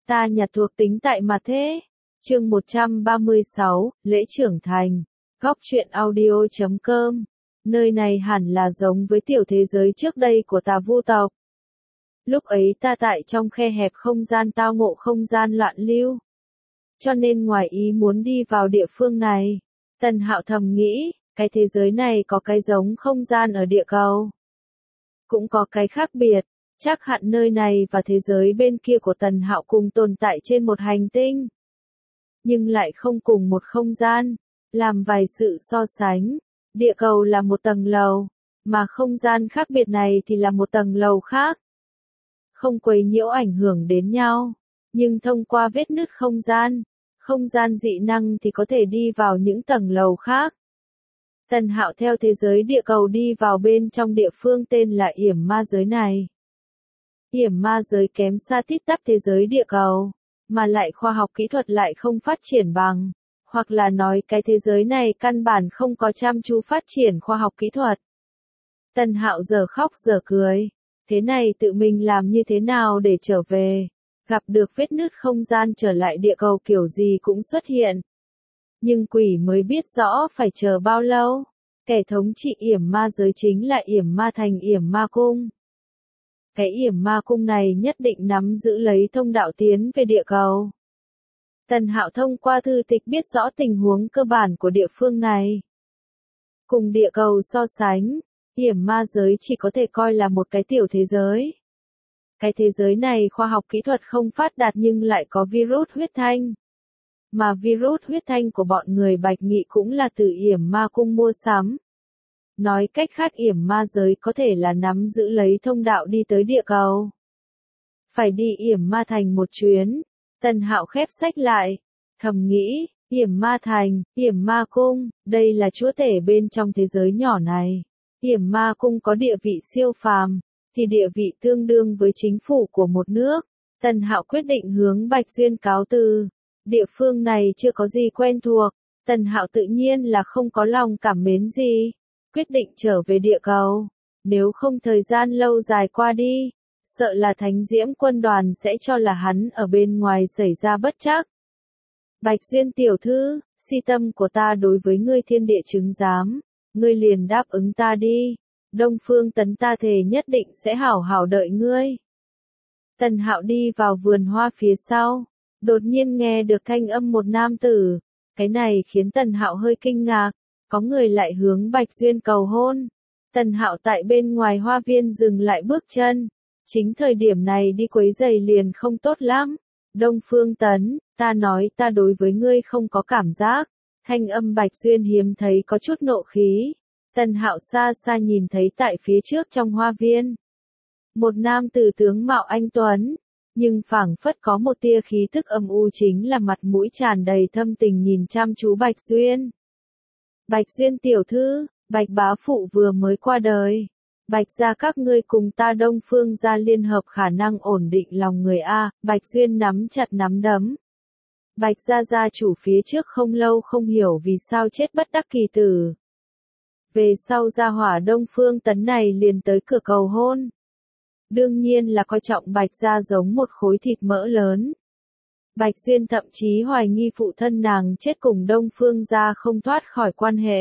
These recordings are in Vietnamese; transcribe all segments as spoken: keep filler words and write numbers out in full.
Ta nhặt thuộc tính tại mà thế. Chương một trăm ba mươi sáu, lễ trưởng thành. Góc truyện audio chấm com. Nơi này hẳn là giống với tiểu thế giới trước đây của Tà Vu tộc. Lúc ấy ta tại trong khe hẹp không gian tao ngộ không gian loạn lưu. Cho nên ngoài ý muốn đi vào địa phương này. Tần Hạo thầm nghĩ, cái thế giới này có cái giống không gian ở địa cầu. Cũng có cái khác biệt, chắc hẳn nơi này và thế giới bên kia của Tần Hạo cùng tồn tại trên một hành tinh. Nhưng lại không cùng một không gian, làm vài sự so sánh. Địa cầu là một tầng lầu, mà không gian khác biệt này thì là một tầng lầu khác. Không quấy nhiễu ảnh hưởng đến nhau, nhưng thông qua vết nứt không gian, không gian dị năng thì có thể đi vào những tầng lầu khác. Tần Hạo theo thế giới địa cầu đi vào bên trong địa phương tên là Yểm Ma giới này. Yểm Ma giới kém xa tít tắp thế giới địa cầu, mà lại khoa học kỹ thuật lại không phát triển bằng, hoặc là nói cái thế giới này căn bản không có chăm chú phát triển khoa học kỹ thuật. Tần Hạo giờ khóc giờ cười, thế này tự mình làm như thế nào để trở về, gặp được vết nứt không gian trở lại địa cầu kiểu gì cũng xuất hiện. Nhưng quỷ mới biết rõ phải chờ bao lâu. Kẻ thống trị Yểm Ma giới chính là Yểm Ma thành Yểm Ma cung. Cái Yểm Ma cung này nhất định nắm giữ lấy thông đạo tiến về địa cầu. Tần Hạo thông qua thư tịch biết rõ tình huống cơ bản của địa phương này. Cùng địa cầu so sánh, Yểm Ma giới chỉ có thể coi là một cái tiểu thế giới. Cái thế giới này khoa học kỹ thuật không phát đạt nhưng lại có virus huyết thanh. Mà virus huyết thanh của bọn người Bạch Nghị cũng là từ Yểm Ma cung mua sắm. Nói cách khác Yểm Ma giới có thể là nắm giữ lấy thông đạo đi tới địa cầu. Phải đi Yểm Ma thành một chuyến. Tần Hạo khép sách lại, thầm nghĩ, Yểm Ma thành, Yểm Ma cung, đây là chúa tể bên trong thế giới nhỏ này. Yểm Ma cung có địa vị siêu phàm, thì địa vị tương đương với chính phủ của một nước. Tần Hạo quyết định hướng Bạch Duyên cáo từ. Địa phương này chưa có gì quen thuộc, Tần Hạo tự nhiên là không có lòng cảm mến gì. Quyết định trở về địa cầu, nếu không thời gian lâu dài qua đi, sợ là Thánh Diễm quân đoàn sẽ cho là hắn ở bên ngoài xảy ra bất trắc. Bạch Duyên tiểu thư, si tâm của ta đối với ngươi thiên địa chứng giám, ngươi liền đáp ứng ta đi, Đông Phương Tấn ta thề nhất định sẽ hảo hảo đợi ngươi. Tần Hạo đi vào vườn hoa phía sau, đột nhiên nghe được thanh âm một nam tử, cái này khiến Tần Hạo hơi kinh ngạc. Có người lại hướng Bạch Duyên cầu hôn. Tần Hạo tại bên ngoài hoa viên dừng lại bước chân. Chính thời điểm này đi quấy giày liền không tốt lắm. Đông Phương Tấn, ta nói ta đối với ngươi không có cảm giác. Thanh âm Bạch Duyên hiếm thấy có chút nộ khí. Tần Hạo xa xa nhìn thấy tại phía trước trong hoa viên. Một nam tử tướng mạo anh tuấn. Nhưng phảng phất có một tia khí tức âm u chính là mặt mũi tràn đầy thâm tình nhìn chăm chú Bạch Duyên. Bạch Duyên tiểu thư, Bạch bá phụ vừa mới qua đời. Bạch gia các ngươi cùng ta Đông Phương gia liên hợp khả năng ổn định lòng người A, Bạch Duyên nắm chặt nắm đấm. Bạch gia gia chủ phía trước không lâu không hiểu vì sao chết bất đắc kỳ tử. Về sau gia hỏa Đông Phương Tấn này liền tới cửa cầu hôn. Đương nhiên là coi trọng Bạch gia giống một khối thịt mỡ lớn. Bạch Duyên thậm chí hoài nghi phụ thân nàng chết cùng Đông Phương gia không thoát khỏi quan hệ.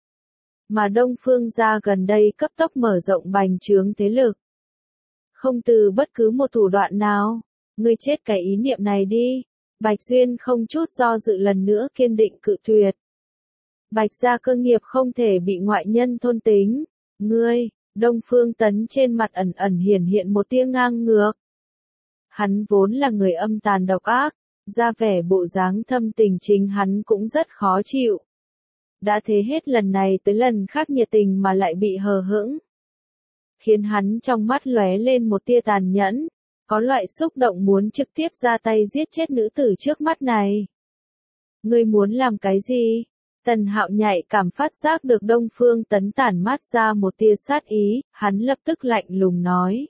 Mà Đông Phương gia gần đây cấp tốc mở rộng bành trướng thế lực. Không từ bất cứ một thủ đoạn nào, ngươi chết cái ý niệm này đi. Bạch Duyên không chút do dự lần nữa kiên định cự tuyệt. Bạch gia cơ nghiệp không thể bị ngoại nhân thôn tính. Ngươi, Đông Phương Tấn trên mặt ẩn ẩn hiển hiện một tia ngang ngược. Hắn vốn là người âm tàn độc ác. Ra vẻ bộ dáng thâm tình chính hắn cũng rất khó chịu. Đã thế hết lần này tới lần khác nhiệt tình mà lại bị hờ hững. Khiến hắn trong mắt lóe lên một tia tàn nhẫn, có loại xúc động muốn trực tiếp ra tay giết chết nữ tử trước mắt này. Ngươi muốn làm cái gì? Tần Hạo nhạy cảm phát giác được Đông Phương Tấn tản mát ra một tia sát ý, hắn lập tức lạnh lùng nói.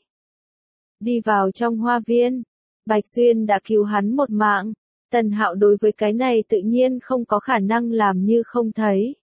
Đi vào trong hoa viên. Bạch Duyên đã cứu hắn một mạng, Tần Hạo đối với cái này tự nhiên không có khả năng làm như không thấy.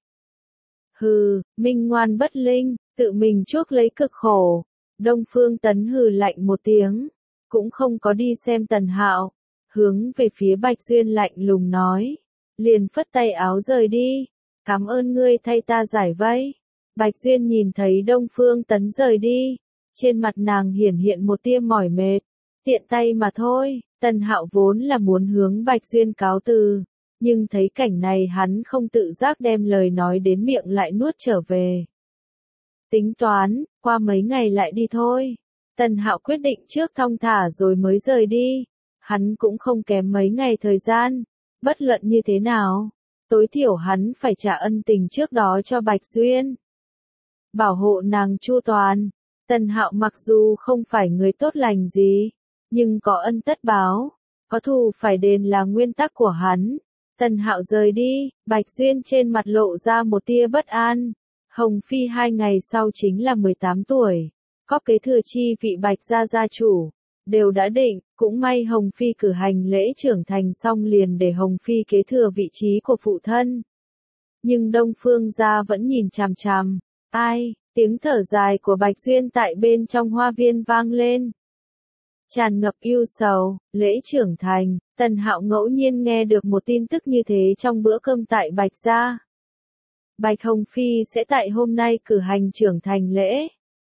Hừ, minh ngoan bất linh, tự mình chuốc lấy cực khổ. Đông Phương Tấn hừ lạnh một tiếng, cũng không có đi xem Tần Hạo. hướng về phía Bạch Duyên lạnh lùng nói. Liền phất tay áo rời đi. Cảm ơn ngươi thay ta giải vây. Bạch Duyên nhìn thấy Đông Phương Tấn rời đi. Trên mặt nàng hiển hiện một tia mỏi mệt. Tiện tay mà thôi, Tần Hạo vốn là muốn hướng Bạch Duyên cáo từ. Nhưng thấy cảnh này hắn không tự giác đem lời nói đến miệng lại nuốt trở về. Tính toán, qua mấy ngày lại đi thôi. Tần Hạo quyết định trước thong thả rồi mới rời đi. Hắn cũng không kém mấy ngày thời gian. Bất luận như thế nào, tối thiểu hắn phải trả ân tình trước đó cho Bạch Duyên. Bảo hộ nàng chu toàn. Tần Hạo mặc dù không phải người tốt lành gì, nhưng có ân tất báo, có thù phải đền là nguyên tắc của hắn. Tần Hạo rời đi, Bạch Duyên trên mặt lộ ra một tia bất an. Hồng Phi hai ngày sau chính là mười tám tuổi, có kế thừa chi vị Bạch gia gia chủ, đều đã định, cũng may Hồng Phi cử hành lễ trưởng thành xong liền để Hồng Phi kế thừa vị trí của phụ thân. Nhưng Đông Phương gia vẫn nhìn chằm chằm, ai, tiếng thở dài của Bạch Duyên tại bên trong hoa viên vang lên. Tràn ngập ưu sầu, lễ trưởng thành, Tần Hạo ngẫu nhiên nghe được một tin tức như thế trong bữa cơm tại Bạch gia. Bạch Hồng Phi sẽ tại hôm nay cử hành trưởng thành lễ.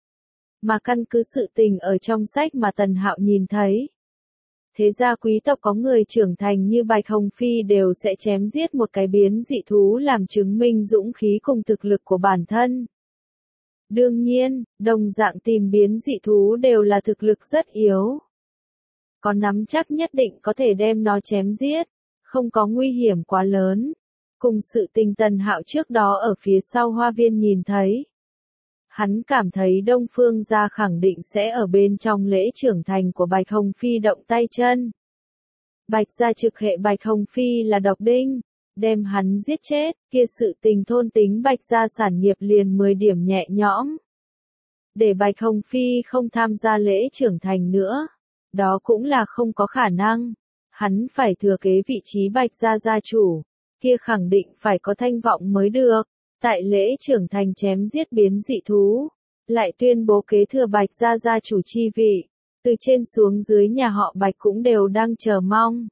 Mà căn cứ sự tình ở trong sách mà Tần Hạo nhìn thấy. Thế gia quý tộc có người trưởng thành như Bạch Hồng Phi đều sẽ chém giết một cái biến dị thú làm chứng minh dũng khí cùng thực lực của bản thân. Đương nhiên, đồng dạng tìm biến dị thú đều là thực lực rất yếu. Có nắm chắc nhất định có thể đem nó chém giết, không có nguy hiểm quá lớn. Cùng sự tình Tần Hạo trước đó ở phía sau hoa viên nhìn thấy. Hắn cảm thấy Đông Phương gia khẳng định sẽ ở bên trong lễ trưởng thành của Bạch Hồng Phi động tay chân. Bạch gia trực hệ Bạch Hồng Phi là độc đinh, đem hắn giết chết, kia sự tình thôn tính Bạch gia sản nghiệp liền mười điểm nhẹ nhõm. Để Bạch Hồng Phi không tham gia lễ trưởng thành nữa, đó cũng là không có khả năng. Hắn phải thừa kế vị trí Bạch gia gia chủ, kia khẳng định phải có thanh vọng mới được. Tại lễ trưởng thành chém giết biến dị thú, lại tuyên bố kế thừa Bạch gia gia chủ chi vị, từ trên xuống dưới nhà họ Bạch cũng đều đang chờ mong.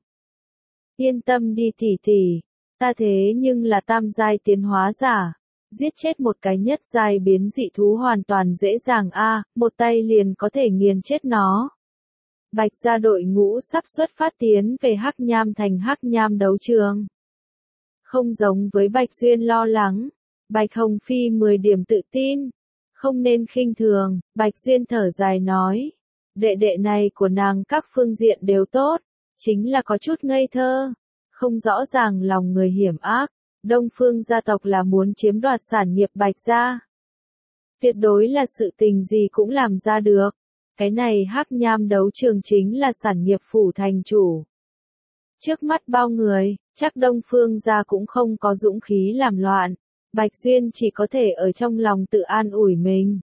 Yên tâm đi tỷ tỷ, ta thế nhưng là tam giai tiến hóa giả, giết chết một cái nhất giai biến dị thú hoàn toàn dễ dàng a, một tay liền có thể nghiền chết nó. Bạch gia đội ngũ sắp xuất phát tiến về Hắc Nham thành Hắc Nham đấu trường. Không giống với Bạch Duyên lo lắng. Bạch Hồng Phi mười điểm tự tin, không nên khinh thường, Bạch Duyên thở dài nói. Đệ đệ này của nàng các phương diện đều tốt, chính là có chút ngây thơ, không rõ ràng lòng người hiểm ác. Đông Phương gia tộc là muốn chiếm đoạt sản nghiệp Bạch gia. Tuyệt đối là sự tình gì cũng làm ra được. Cái này Hắc Nham đấu trường chính là sản nghiệp phủ thành chủ. Trước mắt bao người, chắc Đông Phương gia cũng không có dũng khí làm loạn. Bạch Duyên chỉ có thể ở trong lòng tự an ủi mình.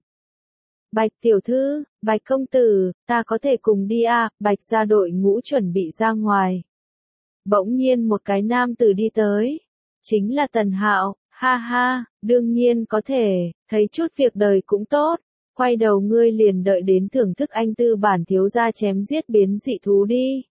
Bạch tiểu thư, Bạch công tử, ta có thể cùng đi à, Bạch gia đội ngũ chuẩn bị ra ngoài. Bỗng nhiên một cái nam tử đi tới. Chính là Tần Hạo, ha ha, đương nhiên có thể, thấy chút việc đời cũng tốt. Quay đầu ngươi liền đợi đến thưởng thức anh tư bản thiếu gia chém giết biến dị thú đi.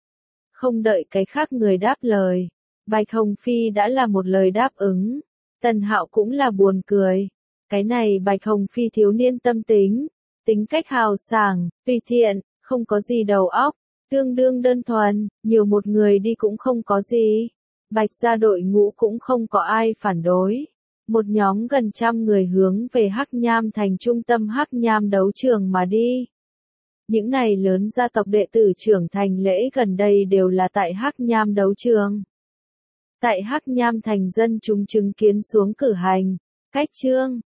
Không đợi cái khác người đáp lời. Bạch Hồng Phi đã là một lời đáp ứng. Tần Hạo cũng là buồn cười. Cái này Bạch Hồng Phi thiếu niên tâm tính, tính cách hào sảng, tùy tiện, không có gì đầu óc, tương đương đơn thuần, nhiều một người đi cũng không có gì. Bạch gia đội ngũ cũng không có ai phản đối. Một nhóm gần trăm người hướng về Hắc Nham thành trung tâm Hắc Nham đấu trường mà đi. Những này lớn gia tộc đệ tử trưởng thành lễ gần đây đều là tại Hắc Nham đấu trường. Tại Hắc Nham thành dân chúng chứng kiến xuống cử hành, cách chương.